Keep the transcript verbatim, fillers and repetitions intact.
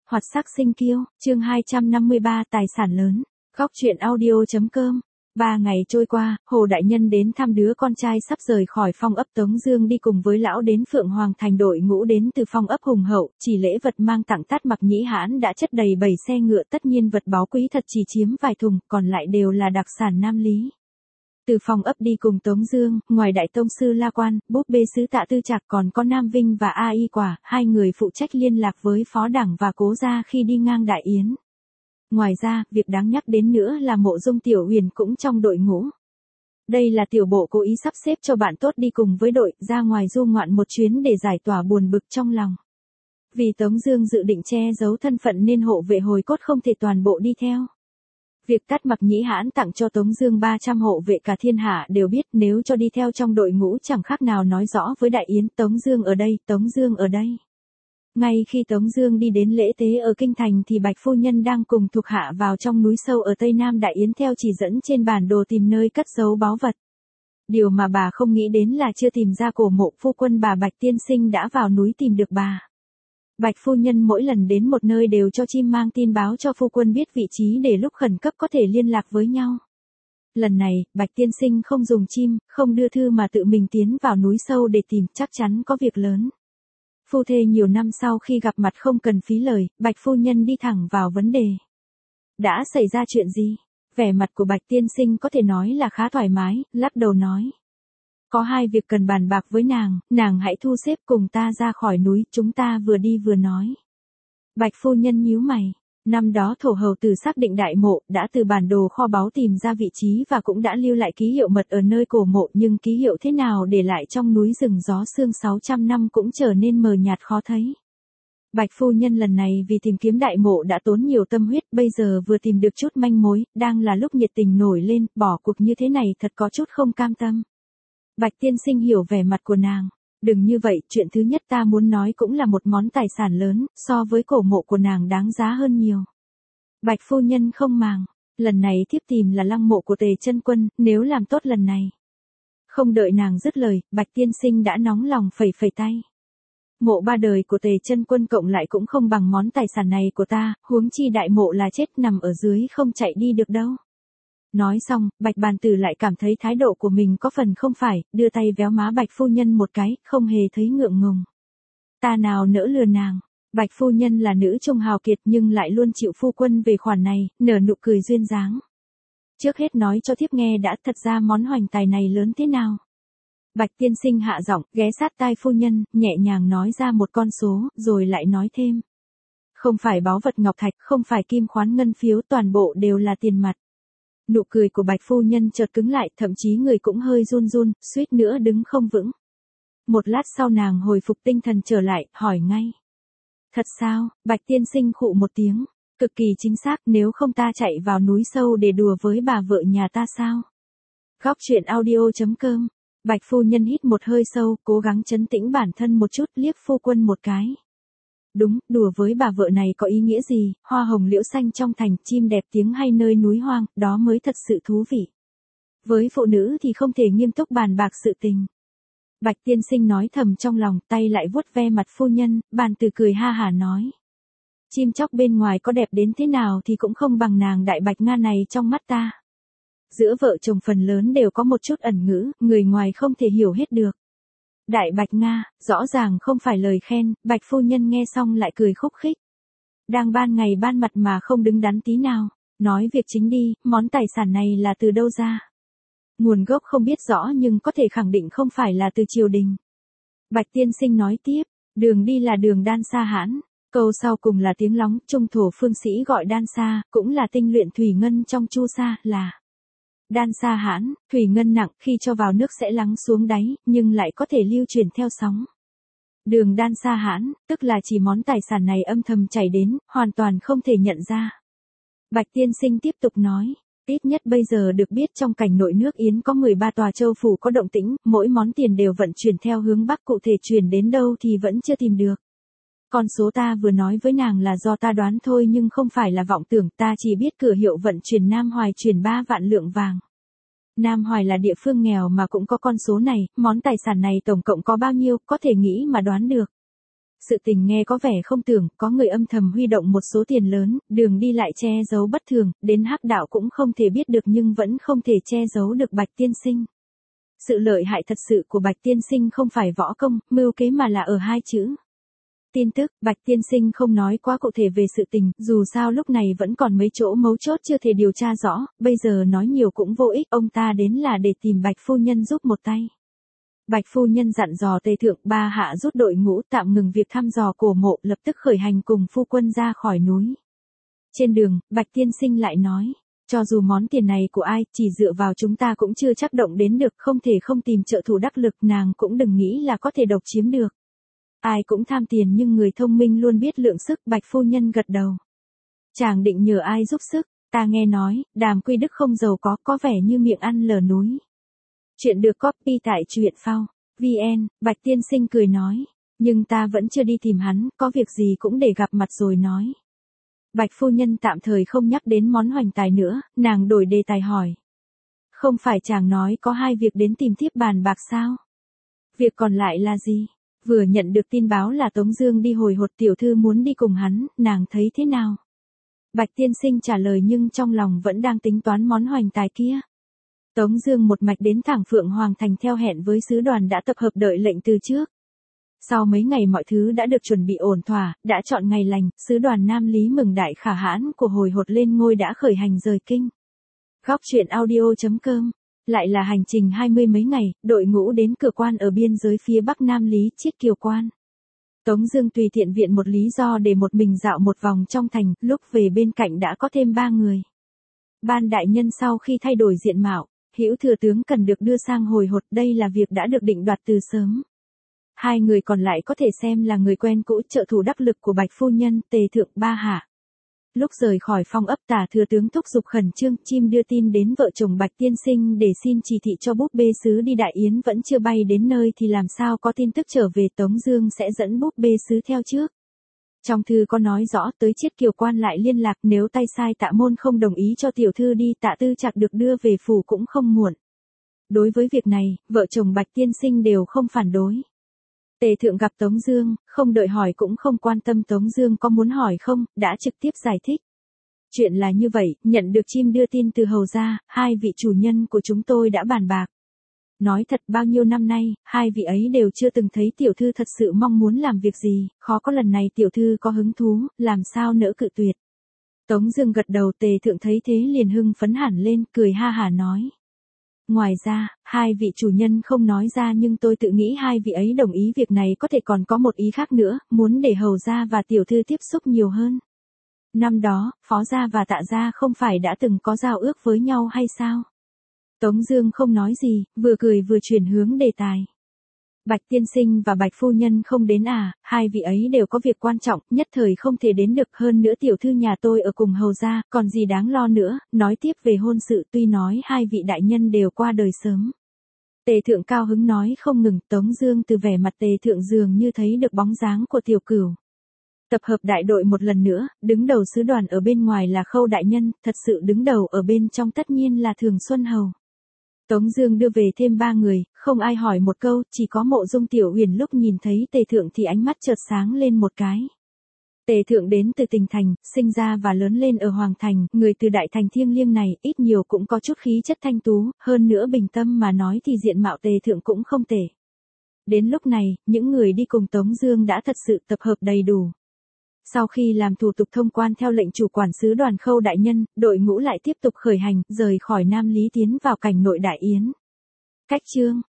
Hoạt sắc sinh kiêu, chương hai trăm năm mươi ba tài sản lớn. Góc truyện audio.com. Ba ngày trôi qua, Hồ Đại Nhân đến thăm đứa con trai sắp rời khỏi phong ấp Tống Dương đi cùng với lão đến Phượng Hoàng Thành. Đội ngũ đến từ phong ấp hùng hậu, chỉ lễ vật mang tặng Tát Mặc Nhĩ Hãn đã chất đầy bảy xe ngựa, tất nhiên vật báu quý thật chỉ chiếm vài thùng, còn lại đều là đặc sản Nam Lý. Từ phong ấp đi cùng Tống Dương, ngoài Đại Tông sư La Quan, búp bê sứ Tạ Tư Trạc còn có Nam Vinh và A Y Quả, hai người phụ trách liên lạc với Phó Đẳng và Cố Gia khi đi ngang Đại Yến. Ngoài ra, việc đáng nhắc đến nữa là Mộ Dung Tiểu Huyền cũng trong đội ngũ. Đây là tiểu bộ cố ý sắp xếp cho bạn tốt đi cùng với đội, ra ngoài du ngoạn một chuyến để giải tỏa buồn bực trong lòng. Vì Tống Dương dự định che giấu thân phận nên hộ vệ hồi cốt không thể toàn bộ đi theo. Việc Tát Mặc Nhĩ Hãn tặng cho Tống Dương ba trăm hộ vệ cả thiên hạ đều biết, nếu cho đi theo trong đội ngũ chẳng khác nào nói rõ với Đại Yến, Tống Dương ở đây, Tống Dương ở đây. Ngay khi Tống Dương đi đến lễ tế ở kinh thành thì Bạch phu nhân đang cùng thuộc hạ vào trong núi sâu ở tây nam Đại Yến theo chỉ dẫn trên bản đồ tìm nơi cất giấu báu vật. Điều mà bà không nghĩ đến là chưa tìm ra cổ mộ, phu quân bà Bạch tiên sinh đã vào núi tìm được bà. Bạch phu nhân mỗi lần đến một nơi đều cho chim mang tin báo cho phu quân biết vị trí để lúc khẩn cấp có thể liên lạc với nhau. Lần này, Bạch tiên sinh không dùng chim, không đưa thư mà tự mình tiến vào núi sâu để tìm, chắc chắn có việc lớn. Phu thê nhiều năm sau khi gặp mặt không cần phí lời, Bạch phu nhân đi thẳng vào vấn đề. Đã xảy ra chuyện gì? Vẻ mặt của Bạch tiên sinh có thể nói là khá thoải mái, lắc đầu nói. Có hai việc cần bàn bạc với nàng, nàng hãy thu xếp cùng ta ra khỏi núi, chúng ta vừa đi vừa nói. Bạch phu nhân nhíu mày. Năm đó thổ hầu tử xác định đại mộ, đã từ bản đồ kho báu tìm ra vị trí và cũng đã lưu lại ký hiệu mật ở nơi cổ mộ, nhưng ký hiệu thế nào để lại trong núi rừng gió sương sáu trăm năm cũng trở nên mờ nhạt khó thấy. Bạch phu nhân lần này vì tìm kiếm đại mộ đã tốn nhiều tâm huyết, bây giờ vừa tìm được chút manh mối, đang là lúc nhiệt tình nổi lên, bỏ cuộc như thế này thật có chút không cam tâm. Bạch tiên sinh hiểu vẻ mặt của nàng. Đừng như vậy, chuyện thứ nhất ta muốn nói cũng là một món tài sản lớn, so với cổ mộ của nàng đáng giá hơn nhiều. Bạch phu nhân không màng, lần này thiếp tìm là lăng mộ của Tề Chân Quân, nếu làm tốt lần này. Không đợi nàng dứt lời, Bạch tiên sinh đã nóng lòng phẩy phẩy tay. Mộ ba đời của Tề Chân Quân cộng lại cũng không bằng món tài sản này của ta, huống chi đại mộ là chết nằm ở dưới không chạy đi được đâu. Nói xong, Bạch bàn tử lại cảm thấy thái độ của mình có phần không phải, đưa tay véo má Bạch phu nhân một cái, không hề thấy ngượng ngùng. Ta nào nỡ lừa nàng. Bạch phu nhân là nữ trung hào kiệt nhưng lại luôn chịu phu quân về khoản này, nở nụ cười duyên dáng. Trước hết nói cho thiếp nghe đã, thật ra món hoành tài này lớn thế nào. Bạch tiên sinh hạ giọng, ghé sát tai phu nhân, nhẹ nhàng nói ra một con số, rồi lại nói thêm. Không phải báu vật ngọc thạch, không phải kim khoán ngân phiếu, toàn bộ đều là tiền mặt. Nụ cười của Bạch phu nhân chợt cứng lại, thậm chí người cũng hơi run run, suýt nữa đứng không vững. Một lát sau nàng hồi phục tinh thần trở lại, hỏi ngay. Thật sao? Bạch tiên sinh khụ một tiếng. Cực kỳ chính xác, nếu không ta chạy vào núi sâu để đùa với bà vợ nhà ta sao? Góc truyện audio.com. Bạch phu nhân hít một hơi sâu, cố gắng trấn tĩnh bản thân một chút, liếc phu quân một cái. Đúng, đùa với bà vợ này có ý nghĩa gì, hoa hồng liễu xanh trong thành, chim đẹp tiếng hay nơi núi hoang, đó mới thật sự thú vị. Với phụ nữ thì không thể nghiêm túc bàn bạc sự tình. Bạch tiên sinh nói thầm trong lòng, tay lại vuốt ve mặt phu nhân, bàn từ cười ha hả nói. Chim chóc bên ngoài có đẹp đến thế nào thì cũng không bằng nàng đại bạch Nga này trong mắt ta. Giữa vợ chồng phần lớn đều có một chút ẩn ngữ, người ngoài không thể hiểu hết được. Đại bạch Nga, rõ ràng không phải lời khen, Bạch phu nhân nghe xong lại cười khúc khích. Đang ban ngày ban mặt mà không đứng đắn tí nào, nói việc chính đi, món tài sản này là từ đâu ra? Nguồn gốc không biết rõ nhưng có thể khẳng định không phải là từ triều đình. Bạch tiên sinh nói tiếp, đường đi là đường Đan Sa Hãn, câu sau cùng là tiếng lóng, trung thổ phương sĩ gọi Đan Sa, cũng là tinh luyện thủy ngân trong chu sa, là Đan Sa Hãn, thủy ngân nặng, khi cho vào nước sẽ lắng xuống đáy, nhưng lại có thể lưu chuyển theo sóng. Đường Đan Sa Hãn, tức là chỉ món tài sản này âm thầm chảy đến, hoàn toàn không thể nhận ra. Bạch tiên sinh tiếp tục nói, ít nhất bây giờ được biết trong cảnh nội nước Yến có mười ba tòa châu phủ có động tĩnh, mỗi món tiền đều vận chuyển theo hướng bắc, cụ thể chuyển đến đâu thì vẫn chưa tìm được. Con số ta vừa nói với nàng là do ta đoán thôi nhưng không phải là vọng tưởng, ta chỉ biết cửa hiệu vận chuyển Nam Hoài chuyển ba vạn lượng vàng. Nam Hoài là địa phương nghèo mà cũng có con số này, món tài sản này tổng cộng có bao nhiêu, có thể nghĩ mà đoán được. Sự tình nghe có vẻ không tưởng, có người âm thầm huy động một số tiền lớn, đường đi lại che giấu bất thường, đến hắc đạo cũng không thể biết được nhưng vẫn không thể che giấu được Bạch tiên sinh. Sự lợi hại thật sự của Bạch tiên sinh không phải võ công, mưu kế mà là ở hai chữ. Tin tức, Bạch tiên sinh không nói quá cụ thể về sự tình, dù sao lúc này vẫn còn mấy chỗ mấu chốt chưa thể điều tra rõ, bây giờ nói nhiều cũng vô ích, ông ta đến là để tìm Bạch phu nhân giúp một tay. Bạch phu nhân dặn dò Tề thượng ba hạ rút đội ngũ tạm ngừng việc thăm dò cổ mộ, lập tức khởi hành cùng phu quân ra khỏi núi. Trên đường, Bạch tiên sinh lại nói, cho dù món tiền này của ai, chỉ dựa vào chúng ta cũng chưa chắc động đến được, không thể không tìm trợ thủ đắc lực, nàng cũng đừng nghĩ là có thể độc chiếm được. Ai cũng tham tiền nhưng người thông minh luôn biết lượng sức, Bạch phu nhân gật đầu. Chàng định nhờ ai giúp sức, ta nghe nói, Đàm Quy Đức không giàu có, có vẻ như miệng ăn lở núi. Chuyện được copy tại truyện phao chấm vn, Bạch tiên sinh cười nói, nhưng ta vẫn chưa đi tìm hắn, có việc gì cũng để gặp mặt rồi nói. Bạch phu nhân tạm thời không nhắc đến món hoành tài nữa, nàng đổi đề tài hỏi. Không phải chàng nói có hai việc đến tìm thiếp bàn bạc sao? Việc còn lại là gì? Vừa nhận được tin báo là Tống Dương đi hồi hột, tiểu thư muốn đi cùng hắn, nàng thấy thế nào? Bạch tiên sinh trả lời nhưng trong lòng vẫn đang tính toán món hoành tài kia. Tống Dương một mạch đến thẳng Phượng Hoàng Thành theo hẹn với sứ đoàn đã tập hợp đợi lệnh từ trước. Sau mấy ngày mọi thứ đã được chuẩn bị ổn thỏa, đã chọn ngày lành, sứ đoàn Nam Lý mừng đại khả hãn của hồi hột lên ngôi đã khởi hành rời kinh. Góc truyện audio chấm com. Lại là hành trình hai mươi mấy ngày, đội ngũ đến cửa quan ở biên giới phía bắc Nam Lý, Chiết Kiều Quan. Tống Dương tùy tiện viện một lý do để một mình dạo một vòng trong thành, lúc về bên cạnh đã có thêm ba người. Ban đại nhân sau khi thay đổi diện mạo, Hữu thừa tướng cần được đưa sang hồi hột, đây là việc đã được định đoạt từ sớm. Hai người còn lại có thể xem là người quen cũ, trợ thủ đắc lực của Bạch phu nhân, Tề thượng ba hạ. Lúc rời khỏi phong ấp, Tả thừa tướng thúc giục khẩn trương, chim đưa tin đến vợ chồng Bạch tiên sinh để xin chỉ thị cho búp bê sứ đi đại yến, vẫn chưa bay đến nơi thì làm sao có tin tức trở về. Tống Dương sẽ dẫn búp bê sứ theo trước. Trong thư có nói rõ tới Chiết Kiều Quan lại liên lạc, nếu tay sai Tạ môn không đồng ý cho tiểu thư đi, Tạ Tư Trạc được đưa về phủ cũng không muộn. Đối với việc này, vợ chồng Bạch tiên sinh đều không phản đối. Tề thượng gặp Tống Dương, không đợi hỏi cũng không quan tâm Tống Dương có muốn hỏi không, đã trực tiếp giải thích. Chuyện là như vậy, nhận được chim đưa tin từ hầu gia, hai vị chủ nhân của chúng tôi đã bàn bạc. Nói thật bao nhiêu năm nay, hai vị ấy đều chưa từng thấy tiểu thư thật sự mong muốn làm việc gì, khó có lần này tiểu thư có hứng thú, làm sao nỡ cự tuyệt. Tống Dương gật đầu, Tề thượng thấy thế liền hưng phấn hẳn lên, cười ha hả nói. Ngoài ra, hai vị chủ nhân không nói ra nhưng tôi tự nghĩ hai vị ấy đồng ý việc này có thể còn có một ý khác nữa, muốn để hầu gia và tiểu thư tiếp xúc nhiều hơn. Năm đó, phó gia và Tạ gia không phải đã từng có giao ước với nhau hay sao? Tống Dương không nói gì, vừa cười vừa chuyển hướng đề tài. Bạch tiên sinh và Bạch phu nhân không đến à, hai vị ấy đều có việc quan trọng, nhất thời không thể đến được, hơn nữa tiểu thư nhà tôi ở cùng hầu gia, còn gì đáng lo nữa. Nói tiếp về hôn sự, tuy nói hai vị đại nhân đều qua đời sớm. Tề thượng cao hứng nói không ngừng. Tống Dương từ vẻ mặt Tề thượng dường như thấy được bóng dáng của tiểu cửu. Tập hợp đại đội một lần nữa, đứng đầu sứ đoàn ở bên ngoài là Khâu đại nhân, thật sự đứng đầu ở bên trong tất nhiên là Thường Xuân hầu. Tống Dương đưa về thêm ba người, không ai hỏi một câu, chỉ có Mộ Dung Tiểu Huyền lúc nhìn thấy Tề thượng thì ánh mắt chợt sáng lên một cái. Tề thượng đến từ Tỉnh Thành, sinh ra và lớn lên ở Hoàng Thành, người từ đại thành thiêng liêng này, ít nhiều cũng có chút khí chất thanh tú, hơn nữa bình tâm mà nói thì diện mạo Tề thượng cũng không tệ. Đến lúc này, những người đi cùng Tống Dương đã thật sự tập hợp đầy đủ. Sau khi làm thủ tục thông quan theo lệnh chủ quản sứ đoàn Khâu đại nhân, đội ngũ lại tiếp tục khởi hành, rời khỏi Nam Lý tiến vào cảnh nội đại yến. Cách chương